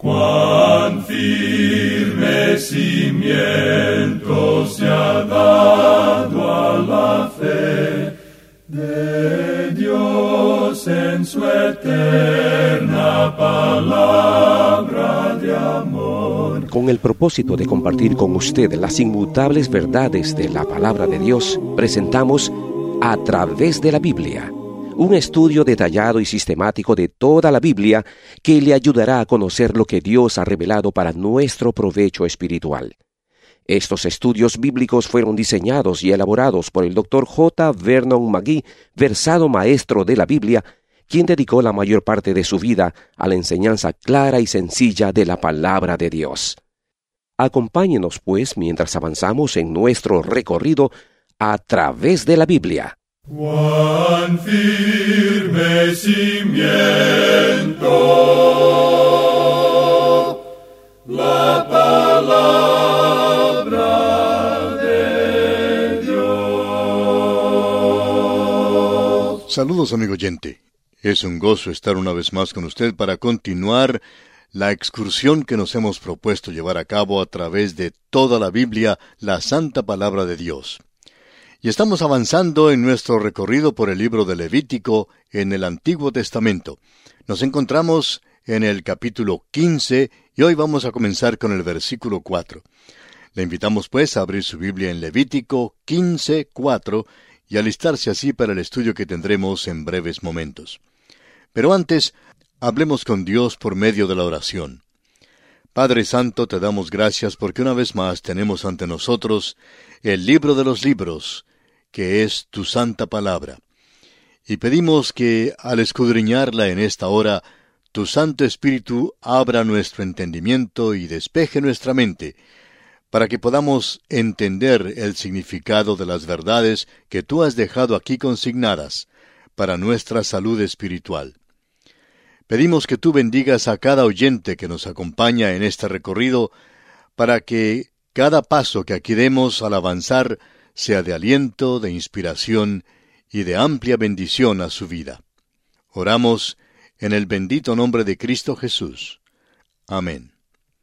Cuán firme cimiento se ha dado a la fe de Dios en su eterna palabra de amor. Con el propósito de compartir con usted las inmutables verdades de la palabra de Dios, presentamos A Través de la Biblia, un estudio detallado y sistemático de toda la Biblia que le ayudará a conocer lo que Dios ha revelado para nuestro provecho espiritual. Estos estudios bíblicos fueron diseñados y elaborados por el Dr. J. Vernon McGee, versado maestro de la Biblia, quien dedicó la mayor parte de su vida a la enseñanza clara y sencilla de la palabra de Dios. Acompáñenos, pues, mientras avanzamos en nuestro recorrido a través de la Biblia. Cuán firme cimiento la palabra de Dios. Saludos, amigo oyente. Es un gozo estar una vez más con usted para continuar la excursión que nos hemos propuesto llevar a cabo a través de toda la Biblia, la Santa Palabra de Dios. Y estamos avanzando en nuestro recorrido por el libro de Levítico en el Antiguo Testamento. Nos encontramos en el capítulo 15 y hoy vamos a comenzar con el versículo 4. Le invitamos pues a abrir su Biblia en Levítico 15:4 y alistarse así para el estudio que tendremos en breves momentos. Pero antes, hablemos con Dios por medio de la oración. Padre Santo, te damos gracias porque una vez más tenemos ante nosotros el libro de los libros, que es tu santa palabra. Y pedimos que, al escudriñarla en esta hora, tu Santo Espíritu abra nuestro entendimiento y despeje nuestra mente, para que podamos entender el significado de las verdades que tú has dejado aquí consignadas para nuestra salud espiritual. Pedimos que tú bendigas a cada oyente que nos acompaña en este recorrido, para que cada paso que aquí demos al avanzar sea de aliento, de inspiración y de amplia bendición a su vida. Oramos en el bendito nombre de Cristo Jesús. Amén.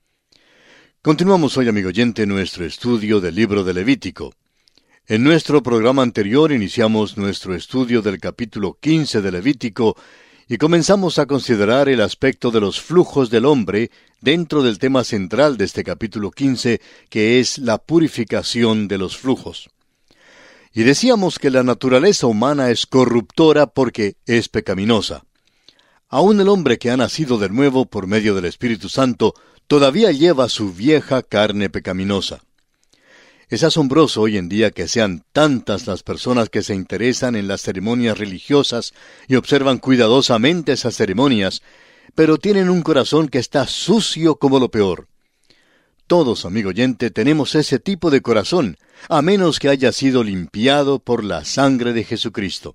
Continuamos hoy, amigo oyente, nuestro estudio del libro de Levítico. En nuestro programa anterior iniciamos nuestro estudio del capítulo 15 de Levítico y comenzamos a considerar el aspecto de los flujos del hombre dentro del tema central de este capítulo 15, que es la purificación de los flujos. Y decíamos que la naturaleza humana es corruptora porque es pecaminosa. Aún el hombre que ha nacido de nuevo por medio del Espíritu Santo todavía lleva su vieja carne pecaminosa. Es asombroso hoy en día que sean tantas las personas que se interesan en las ceremonias religiosas y observan cuidadosamente esas ceremonias, pero tienen un corazón que está sucio como lo peor. Todos, amigo oyente, tenemos ese tipo de corazón, a menos que haya sido limpiado por la sangre de Jesucristo.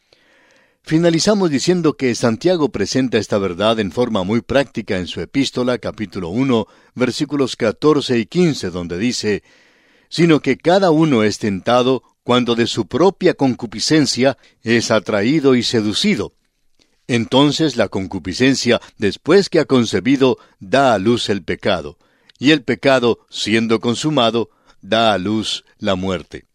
Finalizamos diciendo que Santiago presenta esta verdad en forma muy práctica en su epístola, capítulo 1, versículos 14 y 15, donde dice: «Sino que cada uno es tentado cuando de su propia concupiscencia es atraído y seducido. Entonces la concupiscencia, después que ha concebido, da a luz el pecado, y el pecado, siendo consumado, da a luz la muerte».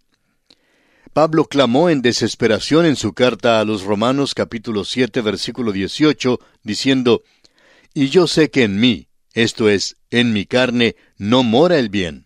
Pablo clamó en desesperación en su carta a los Romanos capítulo 7, versículo 18, diciendo: «Y yo sé que en mí, esto es, en mi carne, no mora el bien».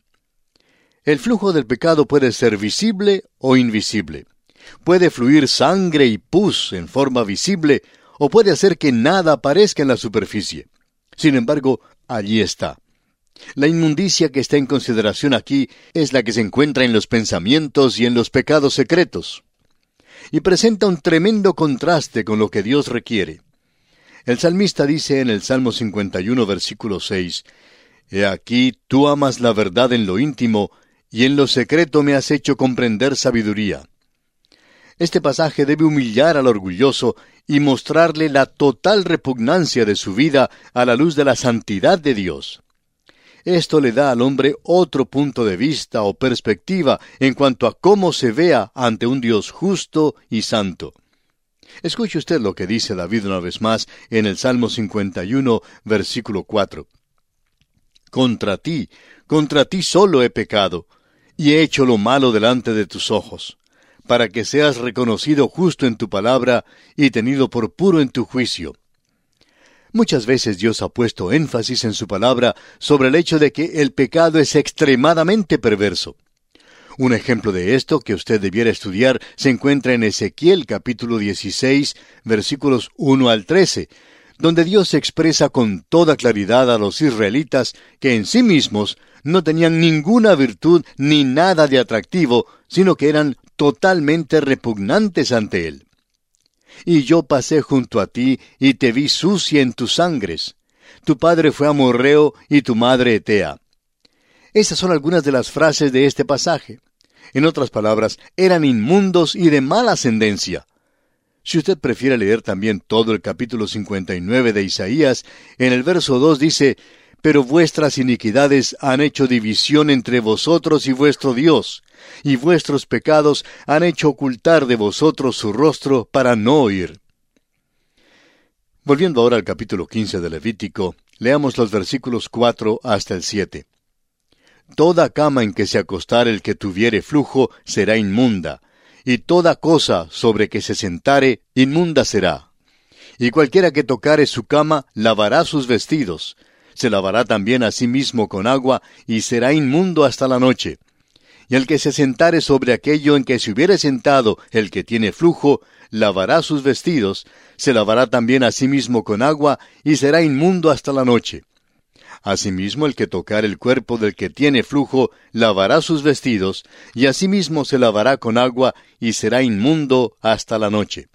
El flujo del pecado puede ser visible o invisible. Puede fluir sangre y pus en forma visible, o puede hacer que nada aparezca en la superficie. Sin embargo, allí está. La inmundicia que está en consideración aquí es la que se encuentra en los pensamientos y en los pecados secretos. Y presenta un tremendo contraste con lo que Dios requiere. El salmista dice en el Salmo 51, versículo 6, «He aquí, tú amas la verdad en lo íntimo, y en lo secreto me has hecho comprender sabiduría». Este pasaje debe humillar al orgulloso y mostrarle la total repugnancia de su vida a la luz de la santidad de Dios. Esto le da al hombre otro punto de vista o perspectiva en cuanto a cómo se vea ante un Dios justo y santo. Escuche usted lo que dice David una vez más en el Salmo 51, versículo 4. contra ti solo he pecado, y he hecho lo malo delante de tus ojos, para que seas reconocido justo en tu palabra y tenido por puro en tu juicio. Muchas veces Dios ha puesto énfasis en su palabra sobre el hecho de que el pecado es extremadamente perverso. Un ejemplo de esto que usted debiera estudiar se encuentra en Ezequiel capítulo 16, versículos 1 al 13, donde Dios expresa con toda claridad a los israelitas que en sí mismos no tenían ninguna virtud ni nada de atractivo, sino que eran totalmente repugnantes ante Él. Y yo pasé junto a ti y te vi sucia en tus sangres. Tu padre fue amorreo y tu madre hetea. Esas son algunas de las frases de este pasaje. En otras palabras, eran inmundos y de mala ascendencia. Si usted prefiere leer también todo el capítulo 59 de Isaías, en el verso 2 dice: «Pero vuestras iniquidades han hecho división entre vosotros y vuestro Dios, y vuestros pecados han hecho ocultar de vosotros su rostro para no oír». Volviendo ahora al capítulo 15 de Levítico, leamos los versículos 4 hasta el 7. «Toda cama en que se acostare el que tuviere flujo será inmunda, y toda cosa sobre que se sentare inmunda será. Y cualquiera que tocare su cama lavará sus vestidos, se lavará también a sí mismo con agua, y será inmundo hasta la noche. Y el que se sentare sobre aquello en que se hubiere sentado el que tiene flujo, lavará sus vestidos, se lavará también a sí mismo con agua, y será inmundo hasta la noche. Asimismo, el que tocare el cuerpo del que tiene flujo, lavará sus vestidos, y asimismo se lavará con agua, y será inmundo hasta la noche».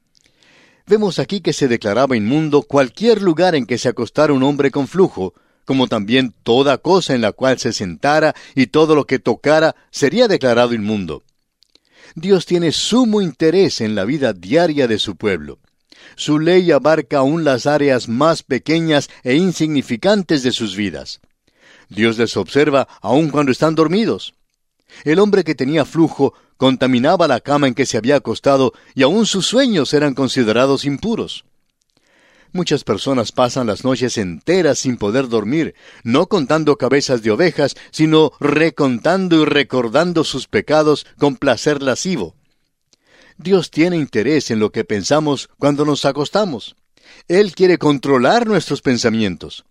Vemos aquí que se declaraba inmundo cualquier lugar en que se acostara un hombre con flujo, como también toda cosa en la cual se sentara y todo lo que tocara sería declarado inmundo. Dios tiene sumo interés en la vida diaria de su pueblo. Su ley abarca aún las áreas más pequeñas e insignificantes de sus vidas. Dios les observa aun cuando están dormidos. El hombre que tenía flujo contaminaba la cama en que se había acostado y aún sus sueños eran considerados impuros. Muchas personas pasan las noches enteras sin poder dormir, no contando cabezas de ovejas, sino recontando y recordando sus pecados con placer lascivo. Dios tiene interés en lo que pensamos cuando nos acostamos. Él quiere controlar nuestros pensamientos.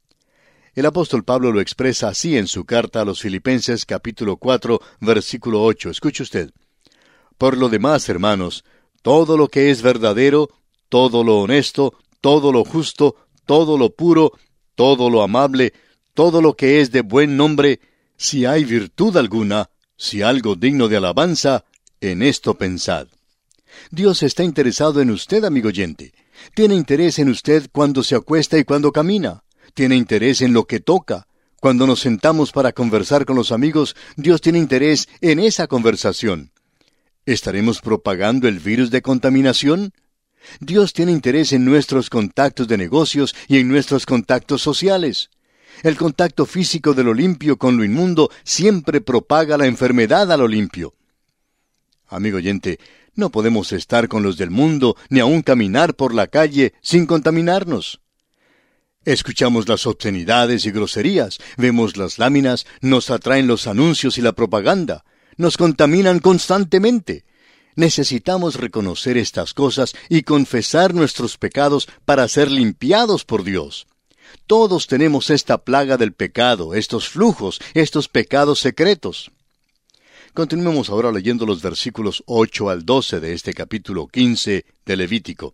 El apóstol Pablo lo expresa así en su carta a los Filipenses capítulo 4, versículo 8. Escuche usted: «Por lo demás, hermanos, todo lo que es verdadero, todo lo honesto, todo lo justo, todo lo puro, todo lo amable, todo lo que es de buen nombre, si hay virtud alguna, si algo digno de alabanza, en esto pensad». Dios está interesado en usted, amigo oyente. Tiene interés en usted cuando se acuesta y cuando camina. Tiene interés en lo que toca. Cuando nos sentamos para conversar con los amigos, Dios tiene interés en esa conversación. ¿Estaremos propagando el virus de contaminación? Dios tiene interés en nuestros contactos de negocios y en nuestros contactos sociales. El contacto físico de lo limpio con lo inmundo siempre propaga la enfermedad a lo limpio. Amigo oyente, no podemos estar con los del mundo ni aun caminar por la calle sin contaminarnos. Escuchamos las obscenidades y groserías, vemos las láminas, nos atraen los anuncios y la propaganda, nos contaminan constantemente. Necesitamos reconocer estas cosas y confesar nuestros pecados para ser limpiados por Dios. Todos tenemos esta plaga del pecado, estos flujos, estos pecados secretos. Continuemos ahora leyendo los versículos 8 al 12 de este capítulo 15 de Levítico.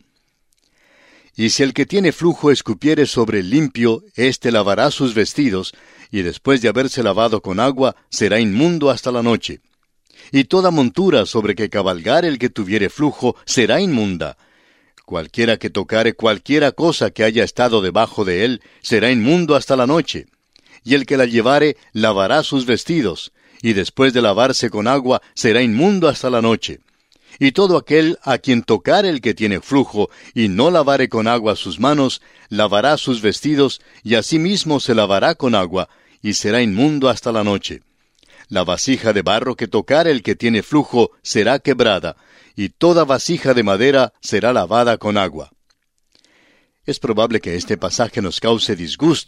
«Y si el que tiene flujo escupiere sobre el limpio, éste lavará sus vestidos, y después de haberse lavado con agua, será inmundo hasta la noche. Y toda montura sobre que cabalgare el que tuviere flujo, será inmunda. Cualquiera que tocare cualquiera cosa que haya estado debajo de él, será inmundo hasta la noche. Y el que la llevare, lavará sus vestidos, y después de lavarse con agua, será inmundo hasta la noche. Y todo aquel a quien tocare el que tiene flujo, y no lavare con agua sus manos, lavará sus vestidos, y asimismo se lavará con agua, y será inmundo hasta la noche. La vasija de barro que tocare el que tiene flujo será quebrada, y toda vasija de madera será lavada con agua». Es probable que este pasaje nos cause disgusto,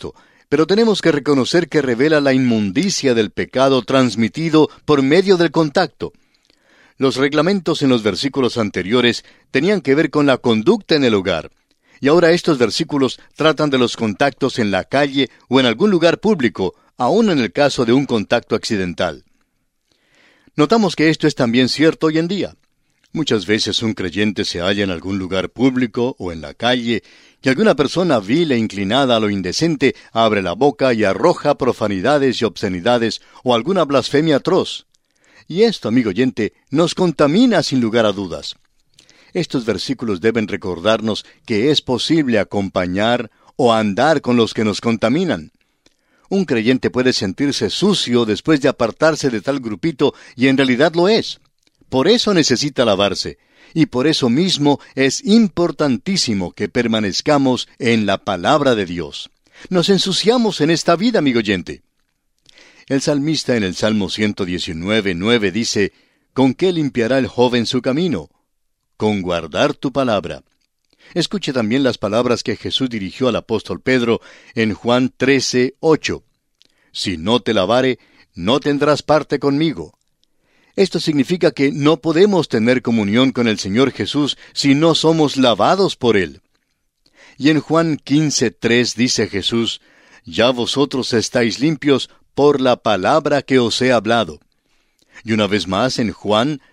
pero tenemos que reconocer que revela la inmundicia del pecado transmitido por medio del contacto. Los reglamentos en los versículos anteriores tenían que ver con la conducta en el hogar, y ahora estos versículos tratan de los contactos en la calle o en algún lugar público, aun en el caso de un contacto accidental. Notamos que esto es también cierto hoy en día. Muchas veces un creyente se halla en algún lugar público o en la calle, y alguna persona vil e inclinada a lo indecente abre la boca y arroja profanidades y obscenidades o alguna blasfemia atroz. Y esto, amigo oyente, nos contamina sin lugar a dudas. Estos versículos deben recordarnos que es posible acompañar o andar con los que nos contaminan. Un creyente puede sentirse sucio después de apartarse de tal grupito y en realidad lo es. Por eso necesita lavarse, y por eso mismo es importantísimo que permanezcamos en la palabra de Dios. Nos ensuciamos en esta vida, amigo oyente. El salmista en el Salmo 119:9 dice, ¿con qué limpiará el joven su camino? Con guardar tu palabra. Escuche también las palabras que Jesús dirigió al apóstol Pedro en Juan 13:8. Si no te lavare, no tendrás parte conmigo. Esto significa que no podemos tener comunión con el Señor Jesús si no somos lavados por Él. Y en Juan 15:3 dice Jesús, ya vosotros estáis limpios por la palabra que os he hablado. Y una vez más en Juan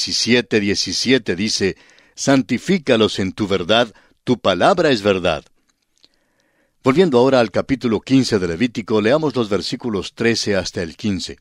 17:17 dice, santifícalos en tu verdad, tu palabra es verdad. Volviendo ahora al capítulo 15 de Levítico, leamos los versículos 13 hasta el 15.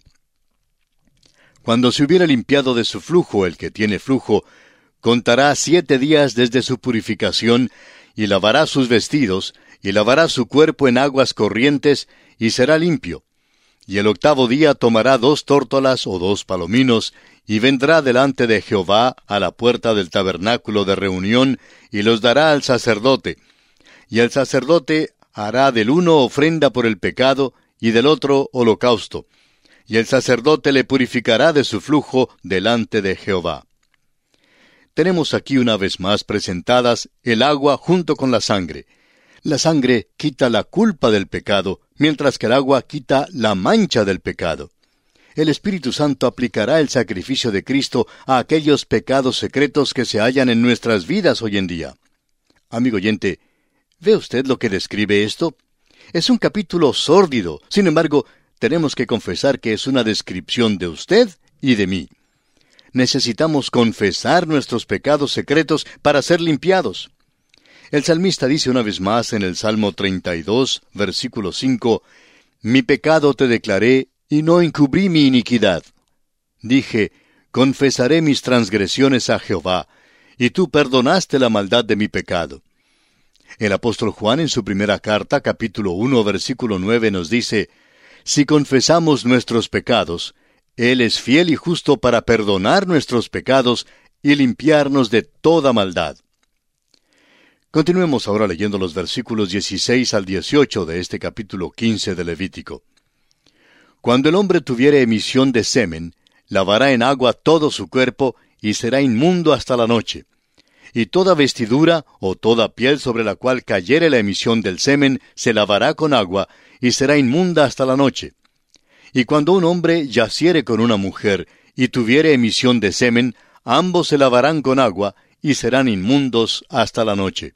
Cuando se hubiera limpiado de su flujo el que tiene flujo, contará 7 días desde su purificación, y lavará sus vestidos, y lavará su cuerpo en aguas corrientes, y será limpio. Y el 8º día tomará 2 tórtolas o 2 palominos, y vendrá delante de Jehová a la puerta del tabernáculo de reunión, y los dará al sacerdote. Y el sacerdote hará del uno ofrenda por el pecado, y del otro holocausto. Y el sacerdote le purificará de su flujo delante de Jehová. Tenemos aquí una vez más presentadas el agua junto con la sangre. La sangre quita la culpa del pecado, mientras que el agua quita la mancha del pecado. El Espíritu Santo aplicará el sacrificio de Cristo a aquellos pecados secretos que se hallan en nuestras vidas hoy en día. Amigo oyente, ¿ve usted lo que describe esto? Es un capítulo sórdido, sin embargo, tenemos que confesar que es una descripción de usted y de mí. Necesitamos confesar nuestros pecados secretos para ser limpiados. El salmista dice una vez más en el Salmo 32, versículo 5, mi pecado te declaré, y no encubrí mi iniquidad. Dije, confesaré mis transgresiones a Jehová, y tú perdonaste la maldad de mi pecado. El apóstol Juan en su primera carta, capítulo 1, versículo 9, nos dice, si confesamos nuestros pecados, Él es fiel y justo para perdonar nuestros pecados y limpiarnos de toda maldad. Continuemos ahora leyendo los versículos 16 al 18 de este capítulo 15 de Levítico. Cuando el hombre tuviere emisión de semen, lavará en agua todo su cuerpo y será inmundo hasta la noche. Y toda vestidura o toda piel sobre la cual cayere la emisión del semen se lavará con agua y será inmunda hasta la noche. Y cuando un hombre yaciere con una mujer y tuviere emisión de semen, ambos se lavarán con agua y serán inmundos hasta la noche.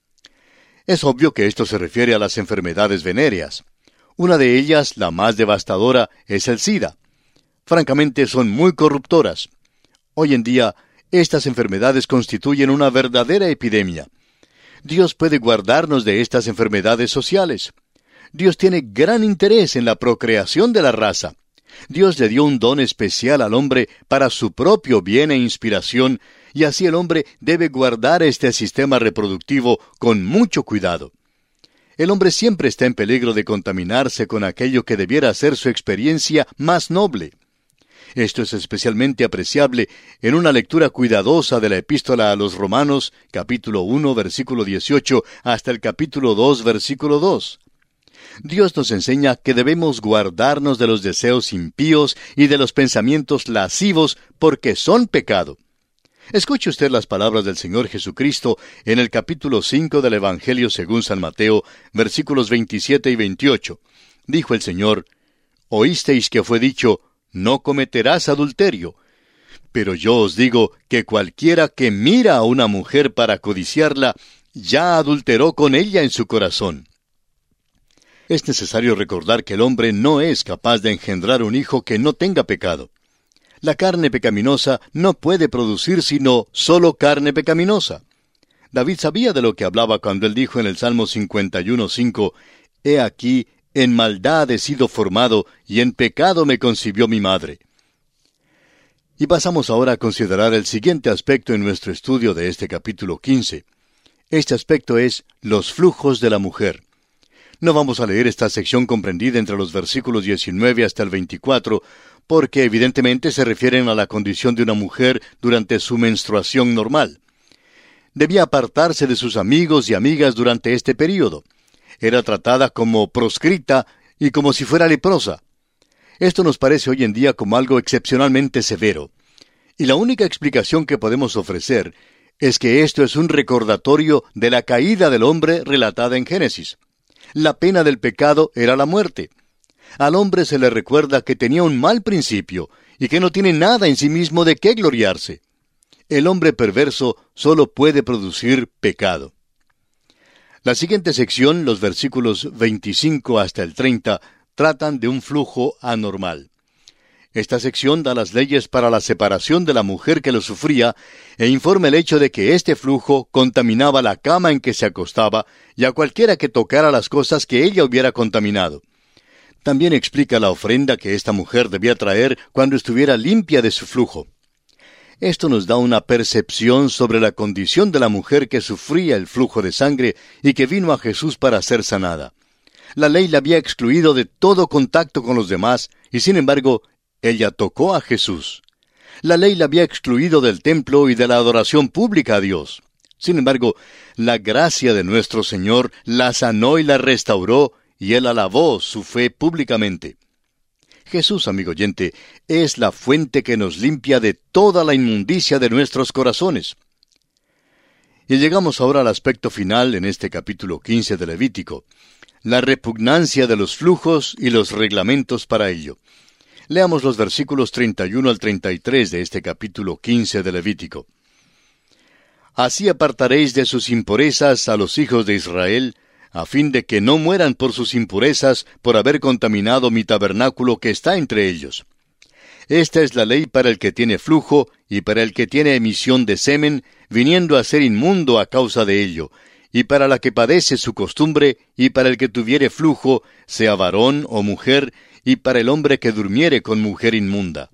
Es obvio que esto se refiere a las enfermedades venéreas. Una de ellas, la más devastadora, es el SIDA. Francamente, son muy corruptoras. Hoy en día, estas enfermedades constituyen una verdadera epidemia. Dios puede guardarnos de estas enfermedades sociales. Dios tiene gran interés en la procreación de la raza. Dios le dio un don especial al hombre para su propio bien e inspiración, y así el hombre debe guardar este sistema reproductivo con mucho cuidado. El hombre siempre está en peligro de contaminarse con aquello que debiera ser su experiencia más noble. Esto es especialmente apreciable en una lectura cuidadosa de la epístola a los Romanos, capítulo 1, versículo 18, hasta el capítulo 2, versículo 2. Dios nos enseña que debemos guardarnos de los deseos impíos y de los pensamientos lascivos porque son pecado. Escuche usted las palabras del Señor Jesucristo en el capítulo 5 del Evangelio según San Mateo, versículos 27 y 28, Dijo el Señor: «Oísteis que fue dicho, no cometerás adulterio. Pero yo os digo que cualquiera que mira a una mujer para codiciarla, ya adulteró con ella en su corazón». Es necesario recordar que el hombre no es capaz de engendrar un hijo que no tenga pecado. La carne pecaminosa no puede producir sino solo carne pecaminosa. David sabía de lo que hablaba cuando él dijo en el Salmo 51:5, «He aquí, en maldad he sido formado, y en pecado me concibió mi madre». Y pasamos ahora a considerar el siguiente aspecto en nuestro estudio de este capítulo 15. Este aspecto es los flujos de la mujer. No vamos a leer esta sección comprendida entre los versículos 19 hasta el 24, porque evidentemente se refieren a la condición de una mujer durante su menstruación normal. Debía apartarse de sus amigos y amigas durante este período. Era tratada como proscrita y como si fuera leprosa. Esto nos parece hoy en día como algo excepcionalmente severo. Y la única explicación que podemos ofrecer es que esto es un recordatorio de la caída del hombre relatada en Génesis. La pena del pecado era la muerte. Al hombre se le recuerda que tenía un mal principio y que no tiene nada en sí mismo de qué gloriarse. El hombre perverso solo puede producir pecado. La siguiente sección, los versículos 25 hasta el 30, tratan de un flujo anormal. Esta sección da las leyes para la separación de la mujer que lo sufría e informa el hecho de que este flujo contaminaba la cama en que se acostaba y a cualquiera que tocara las cosas que ella hubiera contaminado. También explica la ofrenda que esta mujer debía traer cuando estuviera limpia de su flujo. Esto nos da una percepción sobre la condición de la mujer que sufría el flujo de sangre y que vino a Jesús para ser sanada. La ley la había excluido de todo contacto con los demás y, sin embargo, ella tocó a Jesús. La ley la había excluido del templo y de la adoración pública a Dios. Sin embargo, la gracia de nuestro Señor la sanó y la restauró, y Él alabó su fe públicamente. Jesús, amigo oyente, es la fuente que nos limpia de toda la inmundicia de nuestros corazones. Y llegamos ahora al aspecto final en este capítulo 15 de Levítico, la repugnancia de los flujos y los reglamentos para ello. Leamos los versículos 31 al 33 de este capítulo 15 de Levítico. «Así apartaréis de sus impurezas a los hijos de Israel, a fin de que no mueran por sus impurezas por haber contaminado mi tabernáculo que está entre ellos. Esta es la ley para el que tiene flujo y para el que tiene emisión de semen, viniendo a ser inmundo a causa de ello, y para la que padece su costumbre, y para el que tuviere flujo, sea varón o mujer, y para el hombre que durmiere con mujer inmunda».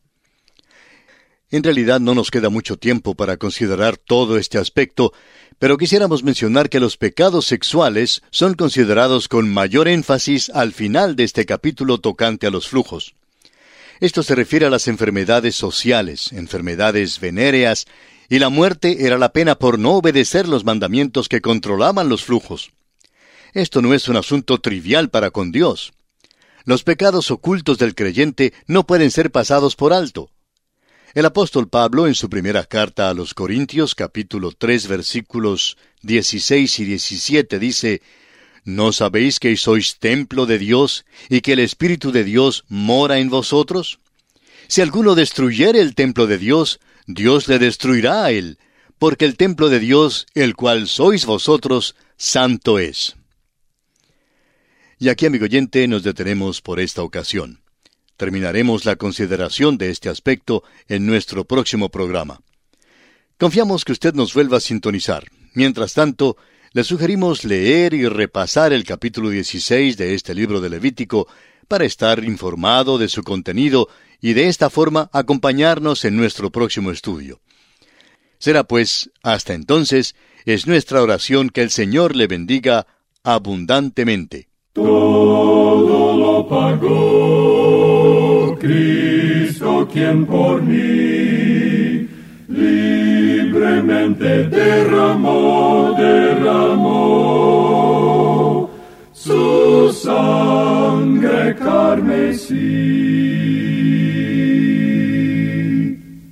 En realidad no nos queda mucho tiempo para considerar todo este aspecto, pero quisiéramos mencionar que los pecados sexuales son considerados con mayor énfasis al final de este capítulo tocante a los flujos. Esto se refiere a las enfermedades sociales, enfermedades venéreas, y la muerte era la pena por no obedecer los mandamientos que controlaban los flujos. Esto no es un asunto trivial para con Dios. Los pecados ocultos del creyente no pueden ser pasados por alto. El apóstol Pablo, en su primera carta a los Corintios, capítulo 3, versículos 16 y 17, dice: ¿No sabéis que sois templo de Dios, y que el Espíritu de Dios mora en vosotros? Si alguno destruyere el templo de Dios, Dios le destruirá a él, porque el templo de Dios, el cual sois vosotros, santo es. Y aquí, amigo oyente, nos detenemos por esta ocasión. Terminaremos la consideración de este aspecto en nuestro próximo programa. Confiamos que usted nos vuelva a sintonizar. Mientras tanto, le sugerimos leer y repasar el capítulo 16 de este libro de Levítico para estar informado de su contenido y de esta forma acompañarnos en nuestro próximo estudio. Será pues, hasta entonces, es nuestra oración que el Señor le bendiga abundantemente. Todo lo pagó Cristo, quien por mí libremente derramó su sangre carmesí.